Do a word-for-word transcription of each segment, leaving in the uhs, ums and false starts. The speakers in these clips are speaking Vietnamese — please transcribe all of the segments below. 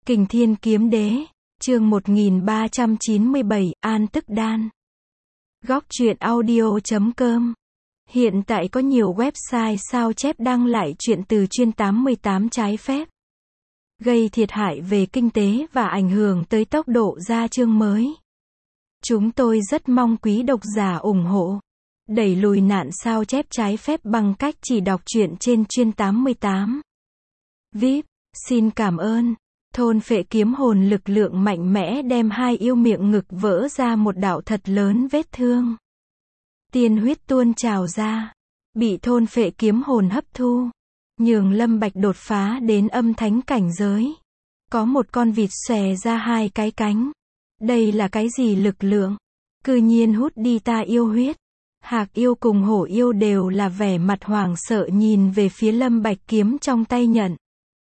Kình Thiên Kiếm Đế, chương một nghìn ba trăm chín mươi bảy, An Tức Đan. Góc truyện audio chấm com. Hiện tại có nhiều website sao chép đăng lại truyện từ chuyên tám mươi tám trái phép, gây thiệt hại về kinh tế và ảnh hưởng tới tốc độ ra chương mới. Chúng tôi rất mong quý độc giả ủng hộ, đẩy lùi nạn sao chép trái phép bằng cách chỉ đọc truyện trên chuyên tám mươi tám. vê i pê, xin cảm ơn. Thôn phệ kiếm hồn lực lượng mạnh mẽ đem hai yêu miệng ngực vỡ ra một đạo thật lớn vết thương. Tiên huyết tuôn trào ra, bị thôn phệ kiếm hồn hấp thu, nhường Lâm Bạch đột phá đến âm thánh cảnh giới. Có một con vịt xòe ra hai cái cánh. Đây là cái gì lực lượng? Cư nhiên hút đi ta yêu huyết. Hạc yêu cùng hổ yêu đều là vẻ mặt hoảng sợ nhìn về phía Lâm Bạch kiếm trong tay nhận.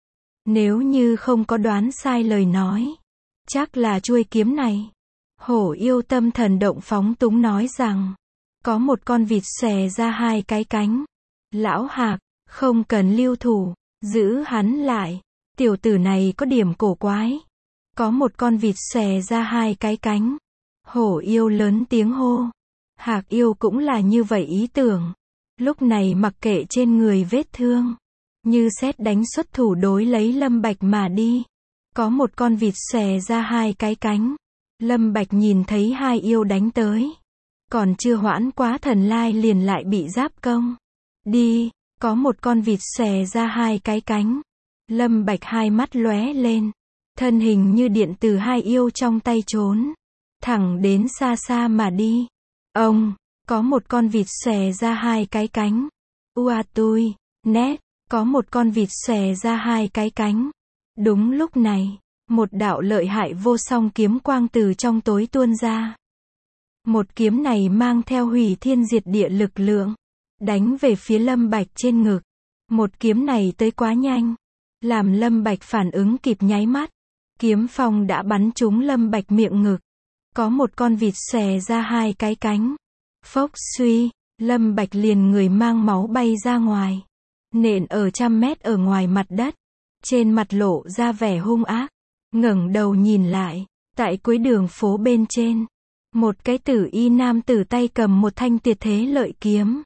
Nếu như không có đoán sai lời nói, chắc là chuôi kiếm này. Hổ yêu tâm thần động phóng túng nói rằng, có một con vịt xòe ra hai cái cánh. Lão Hạc, không cần lưu thủ, giữ hắn lại. Tiểu tử này có điểm cổ quái. Có một con vịt xòe ra hai cái cánh. Hổ yêu lớn tiếng hô. Hạc yêu cũng là như vậy ý tưởng. Lúc này mặc kệ trên người vết thương, như sét đánh xuất thủ đối lấy Lâm Bạch mà đi. Có một con vịt xòe ra hai cái cánh. Lâm Bạch nhìn thấy hai yêu đánh tới, còn chưa hoãn quá thần lai liền lại bị giáp công. Đi, có một con vịt xòe ra hai cái cánh. Lâm Bạch hai mắt lóe lên, thân hình như điện từ hai yêu trong tay trốn, thẳng đến xa xa mà đi. Ông, có một con vịt xòe ra hai cái cánh. Ua tui, nét, có một con vịt xòe ra hai cái cánh. Đúng lúc này, một đạo lợi hại vô song kiếm quang từ trong tối tuôn ra. Một kiếm này mang theo hủy thiên diệt địa lực lượng, đánh về phía Lâm Bạch trên ngực. Một kiếm này tới quá nhanh, làm Lâm Bạch phản ứng kịp nháy mắt. Kiếm phong đã bắn trúng Lâm Bạch miệng ngực. Có một con vịt xòe ra hai cái cánh. Phốc suy, Lâm Bạch liền người mang máu bay ra ngoài, nện ở trăm mét ở ngoài mặt đất. Trên mặt lộ ra vẻ hung ác, ngẩng đầu nhìn lại, tại cuối đường phố bên trên, một cái tử y nam tử tay cầm một thanh tuyệt thế lợi kiếm,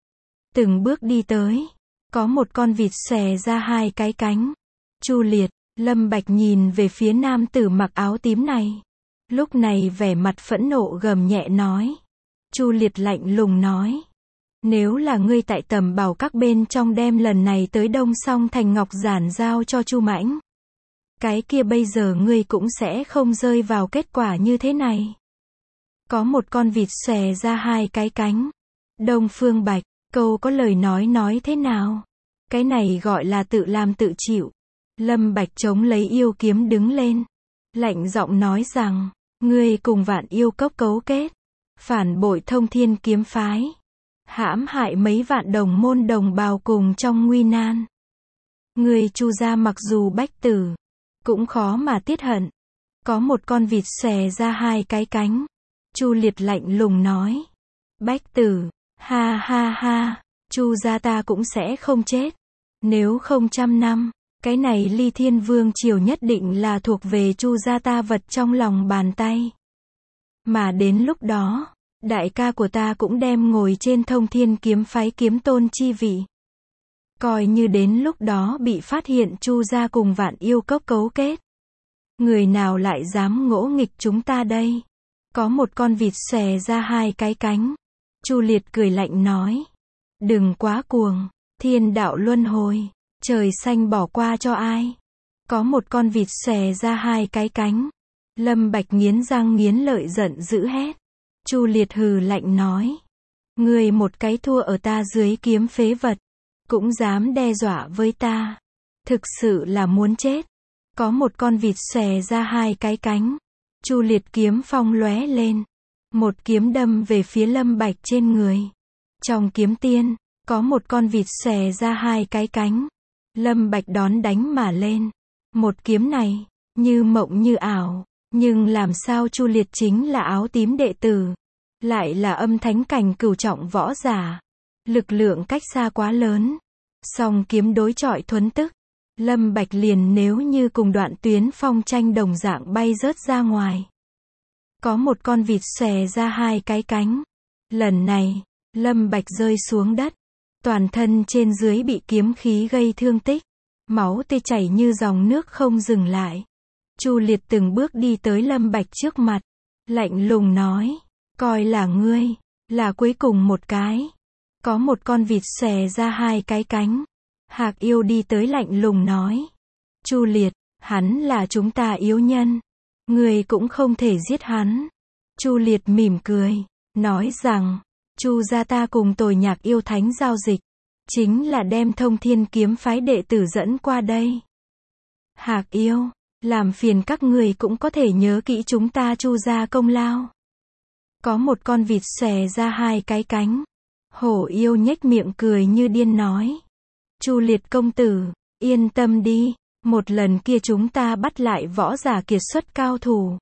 từng bước đi tới. Có một con vịt xòe ra hai cái cánh. Chu Liệt, Lâm Bạch nhìn về phía nam tử mặc áo tím này. Lúc này vẻ mặt phẫn nộ gầm nhẹ nói. Chu Liệt lạnh lùng nói, nếu là ngươi tại Tầm Bảo Các bên trong đem lần này tới Đông Song Thành ngọc giản giao cho Chu Mãnh, cái kia bây giờ ngươi cũng sẽ không rơi vào kết quả như thế này. Có một con vịt xòe ra hai cái cánh. Đông Phương Bạch, câu có lời nói nói thế nào? Cái này gọi là tự làm tự chịu. Lâm Bạch chống lấy yêu kiếm đứng lên, lạnh giọng nói rằng, ngươi cùng Vạn Yêu Cốc cấu kết, phản bội Thông Thiên kiếm phái, hãm hại mấy vạn đồng môn đồng bào cùng trong nguy nan. Ngươi Chu gia mặc dù bách tử, cũng khó mà tiết hận. Có một con vịt xòe ra hai cái cánh. Chu Liệt lạnh lùng nói, bách tử, ha ha ha, Chu gia ta cũng sẽ không chết. Nếu không trăm năm, cái này Ly Thiên Vương triều nhất định là thuộc về Chu gia ta vật trong lòng bàn tay. Mà đến lúc đó, đại ca của ta cũng đem ngồi trên Thông Thiên kiếm phái kiếm tôn chi vị. Coi như đến lúc đó bị phát hiện Chu gia cùng Vạn Yêu Cốc cấu kết, người nào lại dám ngỗ nghịch chúng ta đây? Có một con vịt xòe ra hai cái cánh. Chu Liệt cười lạnh nói, đừng quá cuồng, thiên đạo luân hồi, trời xanh bỏ qua cho ai? Có một con vịt xòe ra hai cái cánh. Lâm Bạch nghiến răng nghiến lợi giận dữ hét. Chu Liệt hừ lạnh nói, ngươi một cái thua ở ta dưới kiếm phế vật, cũng dám đe dọa với ta, thực sự là muốn chết. Có một con vịt xòe ra hai cái cánh. Chu Liệt kiếm phong lóe lên, một kiếm đâm về phía Lâm Bạch trên người. Trong kiếm tiên, có một con vịt xòe ra hai cái cánh. Lâm Bạch đón đánh mà lên. Một kiếm này, như mộng như ảo, nhưng làm sao Chu Liệt chính là áo tím đệ tử, lại là âm thánh cảnh cửu trọng võ giả, lực lượng cách xa quá lớn. Song kiếm đối chọi thuấn tức, Lâm Bạch liền nếu như cùng đoạn tuyến phong tranh đồng dạng bay rớt ra ngoài. Có một con vịt xòe ra hai cái cánh. Lần này, Lâm Bạch rơi xuống đất. Toàn thân trên dưới bị kiếm khí gây thương tích. Máu tươi chảy như dòng nước không dừng lại. Chu Liệt từng bước đi tới Lâm Bạch trước mặt. Lạnh lùng nói. Coi là ngươi. Là cuối cùng một cái. Có một con vịt xòe ra hai cái cánh. Hạc Yêu đi tới lạnh lùng nói. Chu Liệt, hắn là chúng ta yếu nhân. Ngươi cũng không thể giết hắn. Chu Liệt mỉm cười. Nói rằng. Chu gia ta cùng Tồi Nhạc Yêu Thánh giao dịch. Chính là đem Thông Thiên kiếm phái đệ tử dẫn qua đây. Hạc Yêu. Làm phiền các người cũng có thể nhớ kỹ chúng ta Chu gia công lao. Có một con vịt xòe ra hai cái cánh. Hổ Yêu nhếch miệng cười như điên nói. Chu Liệt công tử, yên tâm đi, một lần kia chúng ta bắt lại võ giả kiệt xuất cao thủ.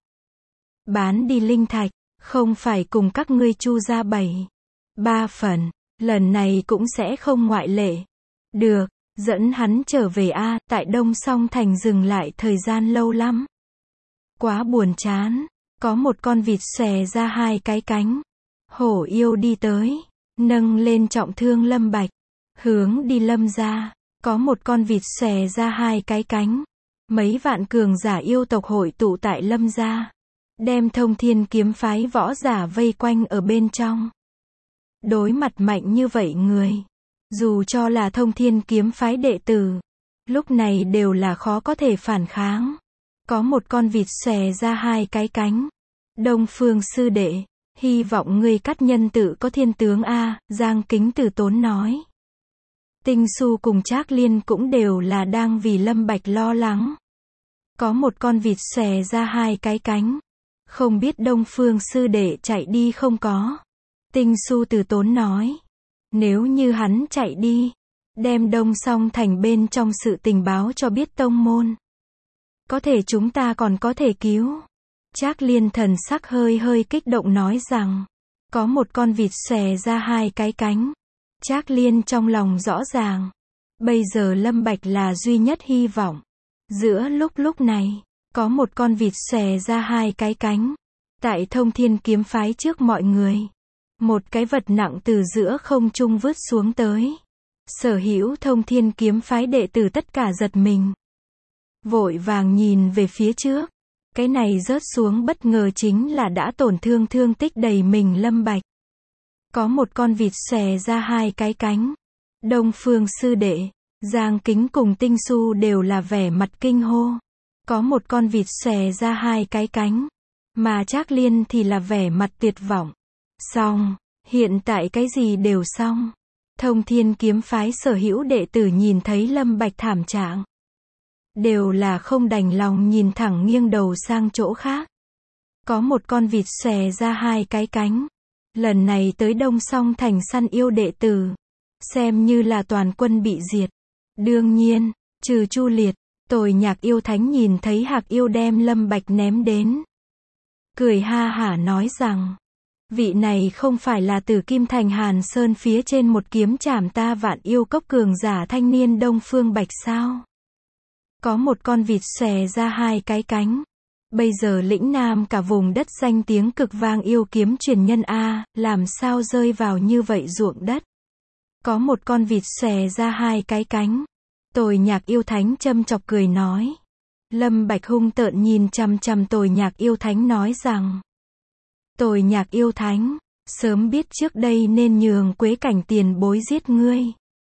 Bán đi linh thạch, không phải cùng các ngươi Chu gia bảy, ba phần, lần này cũng sẽ không ngoại lệ. Được, dẫn hắn trở về a, tại Đông Song Thành dừng lại thời gian lâu lắm. Quá buồn chán, có một con vịt xòe ra hai cái cánh. Hổ Yêu đi tới, nâng lên trọng thương Lâm Bạch. Hướng đi Lâm gia, có một con vịt xòe ra hai cái cánh. Mấy vạn cường giả yêu tộc hội tụ tại Lâm gia. Đem Thông Thiên kiếm phái võ giả vây quanh ở bên trong. Đối mặt mạnh như vậy người. Dù cho là Thông Thiên kiếm phái đệ tử. Lúc này đều là khó có thể phản kháng. Có một con vịt xòe ra hai cái cánh. Đông Phương sư đệ, hy vọng ngươi cắt nhân tự có thiên tướng a, Giang Kính Tử tốn nói. Tinh Xu cùng Trác Liên cũng đều là đang vì Lâm Bạch lo lắng. Có một con vịt xòe ra hai cái cánh. Không biết Đông Phương sư đệ chạy đi không có. Tinh Xu Tử tốn nói. Nếu như hắn chạy đi, đem Đông Song Thành bên trong sự tình báo cho biết tông môn. Có thể chúng ta còn có thể cứu. Trác Liên thần sắc hơi hơi kích động nói rằng. Có một con vịt xòe ra hai cái cánh. Trác Liên trong lòng rõ ràng. Bây giờ Lâm Bạch là duy nhất hy vọng. Giữa lúc lúc này, có một con vịt xòe ra hai cái cánh. Tại Thông Thiên kiếm phái trước mọi người. Một cái vật nặng từ giữa không trung vứt xuống tới. Sở hữu Thông Thiên kiếm phái đệ tử tất cả giật mình. Vội vàng nhìn về phía trước. Cái này rớt xuống bất ngờ chính là đã tổn thương thương tích đầy mình Lâm Bạch. Có một con vịt xòe ra hai cái cánh. Đông Phương sư đệ, Giang Kính cùng Tinh Xu đều là vẻ mặt kinh hô. Có một con vịt xòe ra hai cái cánh. Mà Trác Liên thì là vẻ mặt tuyệt vọng. Xong, hiện tại cái gì đều xong. Thông Thiên kiếm phái sở hữu đệ tử nhìn thấy Lâm Bạch thảm trạng. Đều là không đành lòng nhìn thẳng nghiêng đầu sang chỗ khác. Có một con vịt xòe ra hai cái cánh. Lần này tới Đông Song Thành săn yêu đệ tử. Xem như là toàn quân bị diệt. Đương nhiên, trừ Chu Liệt, Tồi Nhạc Yêu Thánh nhìn thấy Hạc Yêu đem Lâm Bạch ném đến. Cười ha hả nói rằng. Vị này không phải là từ Kim Thành Hàn Sơn phía trên một kiếm chảm ta vạn yêu cốc cường giả thanh niên Đông Phương Bạch sao? Có một con vịt xòe ra hai cái cánh. Bây giờ lĩnh nam cả vùng đất danh tiếng cực vang yêu kiếm truyền nhân A, làm sao rơi vào như vậy ruộng đất. Có một con vịt xòe ra hai cái cánh. Tồi Nhạc Yêu Thánh châm chọc cười nói. Lâm Bạch hung tợn nhìn chằm chằm Tồi Nhạc Yêu Thánh nói rằng. Tồi Nhạc Yêu Thánh, sớm biết trước đây nên nhường Quế Cảnh tiền bối giết ngươi.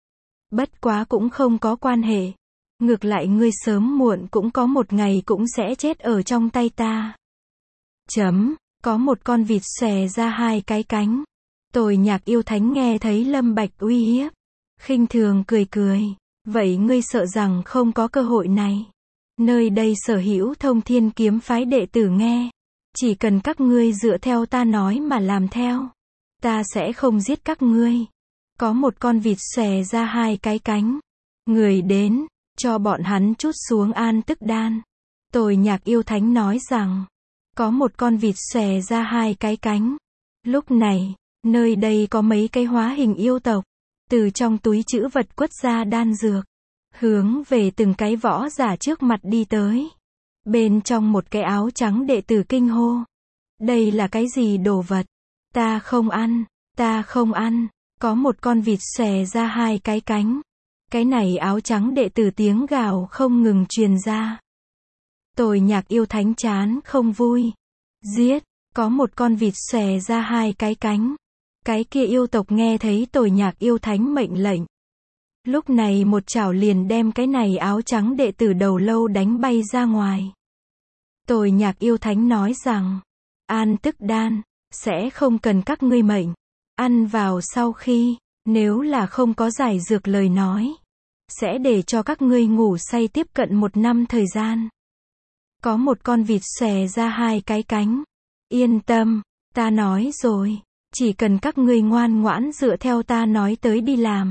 Bất quá cũng không có quan hệ. Ngược lại ngươi sớm muộn cũng có một ngày cũng sẽ chết ở trong tay ta. Chấm, có một con vịt xòe ra hai cái cánh. Tồi Nhạc Yêu Thánh nghe thấy Lâm Bạch uy hiếp. Khinh thường cười cười. Vậy ngươi sợ rằng không có cơ hội này. Nơi đây sở hữu Thông Thiên kiếm phái đệ tử nghe. Chỉ cần các ngươi dựa theo ta nói mà làm theo. Ta sẽ không giết các ngươi. Có một con vịt xòe ra hai cái cánh. Người đến. Cho bọn hắn chút xuống an tức đan. Tồi Nhạc Yêu Thánh nói rằng. Có một con vịt xòe ra hai cái cánh. Lúc này, nơi đây có mấy cái hóa hình yêu tộc. Từ trong túi trữ vật quất ra đan dược. hướng về từng cái võ giả trước mặt đi tới. Bên trong một cái áo trắng đệ tử kinh hô. Đây là cái gì đồ vật? Ta không ăn, ta không ăn. Có một con vịt xòe ra hai cái cánh. Cái này áo trắng đệ tử tiếng gào không ngừng truyền ra. Tồi Nhạc Yêu Thánh chán không vui. Giết, có một con vịt xòe ra hai cái cánh. Cái kia yêu tộc nghe thấy Tồi Nhạc Yêu Thánh mệnh lệnh. Lúc này một chảo liền đem cái này áo trắng đệ tử đầu lâu đánh bay ra ngoài. Tồi Nhạc Yêu Thánh nói rằng, An Tức Đan, sẽ không cần các ngươi mệnh. Ăn vào sau khi, nếu là không có giải dược lời nói, sẽ để cho các ngươi ngủ say tiếp cận một năm thời gian. Có một con vịt xòe ra hai cái cánh. Yên tâm, ta nói rồi, chỉ cần các ngươi ngoan ngoãn dựa theo ta nói tới đi làm.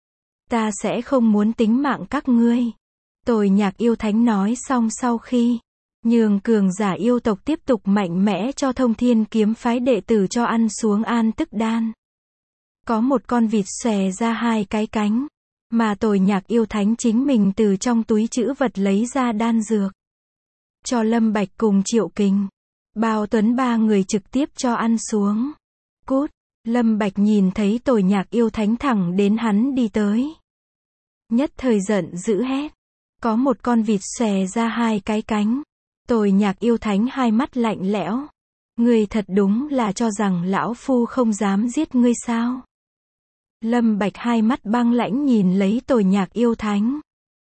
Ta sẽ không muốn tính mạng các ngươi. Tồi Nhạc Yêu Thánh nói xong sau khi, nhường cường giả yêu tộc tiếp tục mạnh mẽ cho Thông Thiên Kiếm Phái đệ tử cho ăn xuống An Tức Đan. Có một con vịt xòe ra hai cái cánh, mà Tồi Nhạc Yêu Thánh chính mình từ trong túi trữ vật lấy ra đan dược. Cho Lâm Bạch cùng Triệu Kình, Bao Tuấn ba người trực tiếp cho ăn xuống. Cút, Lâm Bạch nhìn thấy Tồi Nhạc Yêu Thánh thẳng đến hắn đi tới. Nhất thời giận dữ hét. Có một con vịt xòe ra hai cái cánh. Tồi Nhạc Yêu Thánh hai mắt lạnh lẽo. Ngươi thật đúng là cho rằng lão phu không dám giết ngươi sao? Lâm Bạch hai mắt băng lãnh nhìn lấy Tồi Nhạc Yêu Thánh.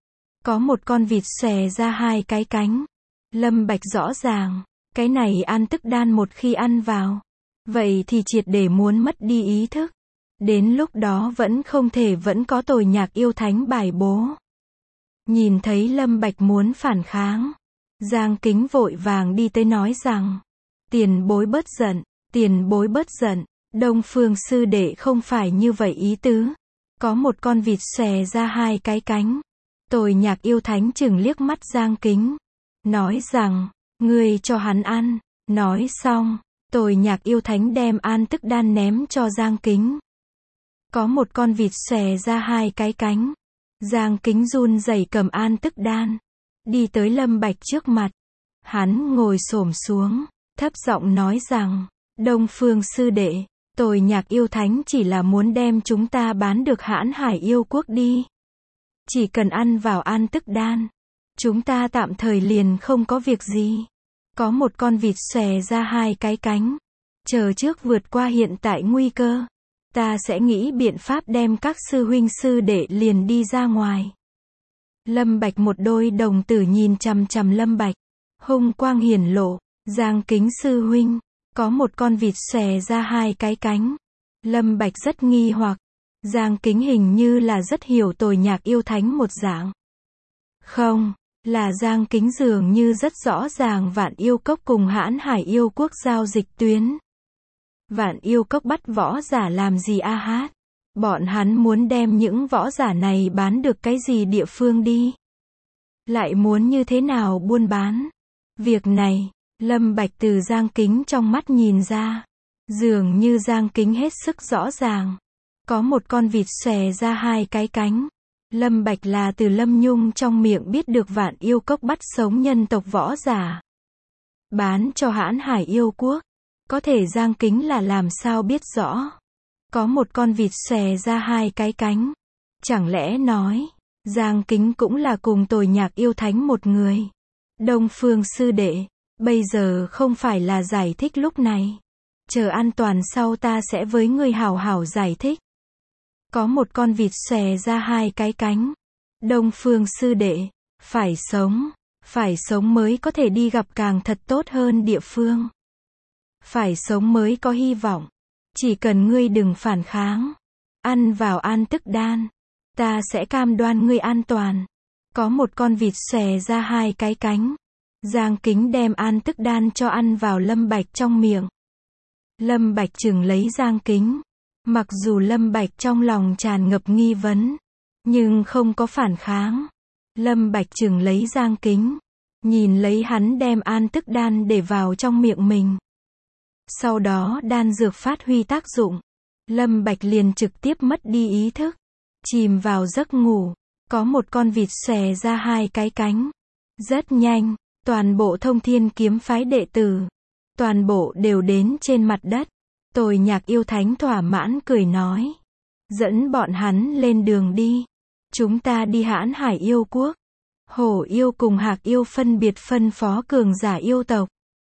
Có một con vịt xòe ra hai cái cánh. Lâm Bạch rõ ràng, cái này An Tức Đan một khi ăn vào, vậy thì triệt để muốn mất đi ý thức. Đến lúc đó vẫn không thể vẫn có Tồi Nhạc Yêu Thánh bài bố. Nhìn thấy Lâm Bạch muốn phản kháng, Giang Kính vội vàng đi tới nói rằng, tiền bối bớt giận, tiền bối bớt giận, Đông Phương sư đệ không phải như vậy ý tứ. Có một con vịt xòe ra hai cái cánh. Tồi Nhạc Yêu Thánh chừng liếc mắt Giang Kính, nói rằng, ngươi cho hắn ăn. Nói xong, Tồi Nhạc Yêu Thánh đem An Tức Đan ném cho Giang Kính. Có một con vịt xòe ra hai cái cánh. Giang Kính run rẩy cầm An Tức Đan, đi tới Lâm Bạch trước mặt. Hắn ngồi xổm xuống, thấp giọng nói rằng, Đông Phương sư đệ, Tồi Nhạc Yêu Thánh chỉ là muốn đem chúng ta bán được Hãn Hải Yêu Quốc đi. Chỉ cần ăn vào An Tức Đan, chúng ta tạm thời liền không có việc gì. Có một con vịt xòe ra hai cái cánh. Chờ trước vượt qua hiện tại nguy cơ, ta sẽ nghĩ biện pháp đem các sư huynh sư đệ liền đi ra ngoài. Lâm Bạch một đôi đồng tử nhìn chằm chằm Lâm Bạch, hung quang hiển lộ. Giang Kính sư huynh, có một con vịt xòe ra hai cái cánh. Lâm Bạch rất nghi hoặc. Giang Kính hình như là rất hiểu Tồi Nhạc Yêu Thánh một dạng. Không, là Giang Kính dường như rất rõ ràng Vạn Yêu Cốc cùng Hãn Hải Yêu Quốc giao dịch tuyến. Vạn Yêu Cốc bắt võ giả làm gì a hát? Bọn hắn muốn đem những võ giả này bán được cái gì địa phương đi? Lại muốn như thế nào buôn bán? Việc này, Lâm Bạch từ Giang Kính trong mắt nhìn ra. Dường như Giang Kính hết sức rõ ràng. Có một con vịt xòe ra hai cái cánh. Lâm Bạch là từ Lâm Nhung trong miệng biết được Vạn Yêu Cốc bắt sống nhân tộc võ giả, bán cho Hãn Hải Yêu Quốc. Có thể Giang Kính là làm sao biết rõ? Có một con vịt xòe ra hai cái cánh. Chẳng lẽ nói, Giang Kính cũng là cùng Tồi Nhạc Yêu Thánh một người? Đông Phương sư đệ, bây giờ không phải là giải thích lúc này. Chờ an toàn sau ta sẽ với ngươi hảo hảo giải thích. Có một con vịt xòe ra hai cái cánh. Đông Phương sư đệ, phải sống, phải sống mới có thể đi gặp càng thật tốt hơn địa phương. Phải sống mới có hy vọng. Chỉ cần ngươi đừng phản kháng, ăn vào An Tức Đan, ta sẽ cam đoan ngươi an toàn. Có một con vịt xòe ra hai cái cánh. Giang Kính đem An Tức Đan cho ăn vào Lâm Bạch trong miệng. Lâm Bạch chừng lấy Giang Kính. Mặc dù Lâm Bạch trong lòng tràn ngập nghi vấn, nhưng không có phản kháng. Lâm Bạch chừng lấy Giang Kính, nhìn lấy hắn đem An Tức Đan để vào trong miệng mình. Sau đó đan dược phát huy tác dụng, Lâm Bạch liền trực tiếp mất đi ý thức, chìm vào giấc ngủ. Có một con vịt xòe ra hai cái cánh. Rất nhanh, toàn bộ Thông Thiên kiếm phái đệ tử, toàn bộ đều đến trên mặt đất. Tồi Nhạc yêu thánh thỏa mãn cười nói. Dẫn bọn hắn lên đường đi. Chúng ta đi Hãn Hải yêu quốc. Hổ yêu cùng Hạc yêu phân biệt phân phó cường giả yêu tộc.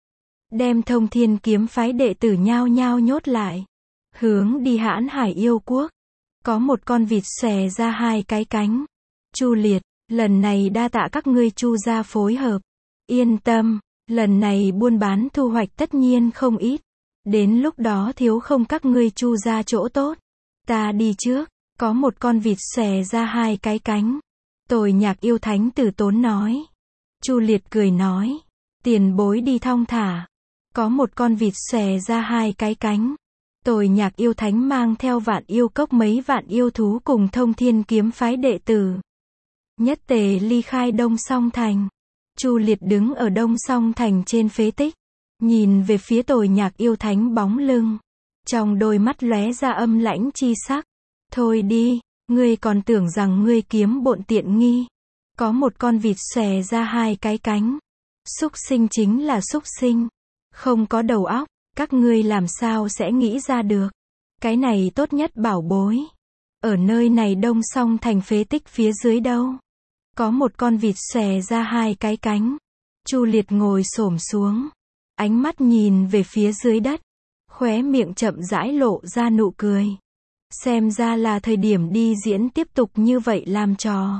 Đem Thông Thiên kiếm phái đệ tử nhao nhao nhốt lại. Hướng đi Hãn Hải yêu quốc. Có một con vịt xòe ra hai cái cánh. Chu Liệt, lần này đa tạ các ngươi Chu gia phối hợp. Yên tâm, lần này buôn bán thu hoạch tất nhiên không ít. Đến lúc đó thiếu không các ngươi Chu gia chỗ tốt. Ta đi trước. Có một con vịt xòe ra hai cái cánh. Tồi Nhạc yêu thánh từ tốn nói. Chu Liệt cười nói. Tiền bối đi thong thả. Có một con vịt xòe ra hai cái cánh. Tồi Nhạc yêu thánh mang theo Vạn Yêu Cốc mấy vạn yêu thú cùng Thông Thiên kiếm phái đệ tử. Nhất tề ly khai Đông Song Thành. Chu Liệt đứng ở Đông Song Thành trên phế tích. Nhìn về phía Tồi Nhạc yêu thánh bóng lưng. Trong đôi mắt lóe ra âm lãnh chi sắc. Thôi đi, ngươi còn tưởng rằng ngươi kiếm bộn tiện nghi. Có một con vịt xòe ra hai cái cánh. Súc sinh chính là súc sinh. Không có đầu óc, các ngươi làm sao sẽ nghĩ ra được. Cái này tốt nhất bảo bối. Ở nơi này Đông Song Thành phế tích phía dưới đâu. Có một con vịt xòe ra hai cái cánh. Chu Liệt ngồi xổm xuống. Ánh mắt nhìn về phía dưới đất. Khóe miệng chậm rãi lộ ra nụ cười. Xem ra là thời điểm đi diễn tiếp tục như vậy làm trò.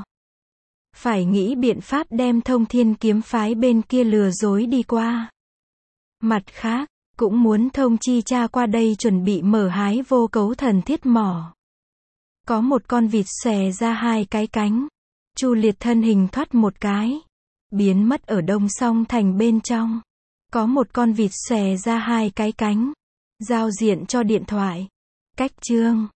Phải nghĩ biện pháp đem Thông Thiên kiếm phái bên kia lừa dối đi qua. Mặt khác, cũng muốn thông chi cha qua đây chuẩn bị mở hái vô cấu thần thiết mỏ. Có một con vịt xòe ra hai cái cánh. Chu Liệt thân hình thoát một cái. Biến mất ở Đông Song Thành bên trong. Có một con vịt xòe ra hai cái cánh. Giao diện cho điện thoại. Cách chương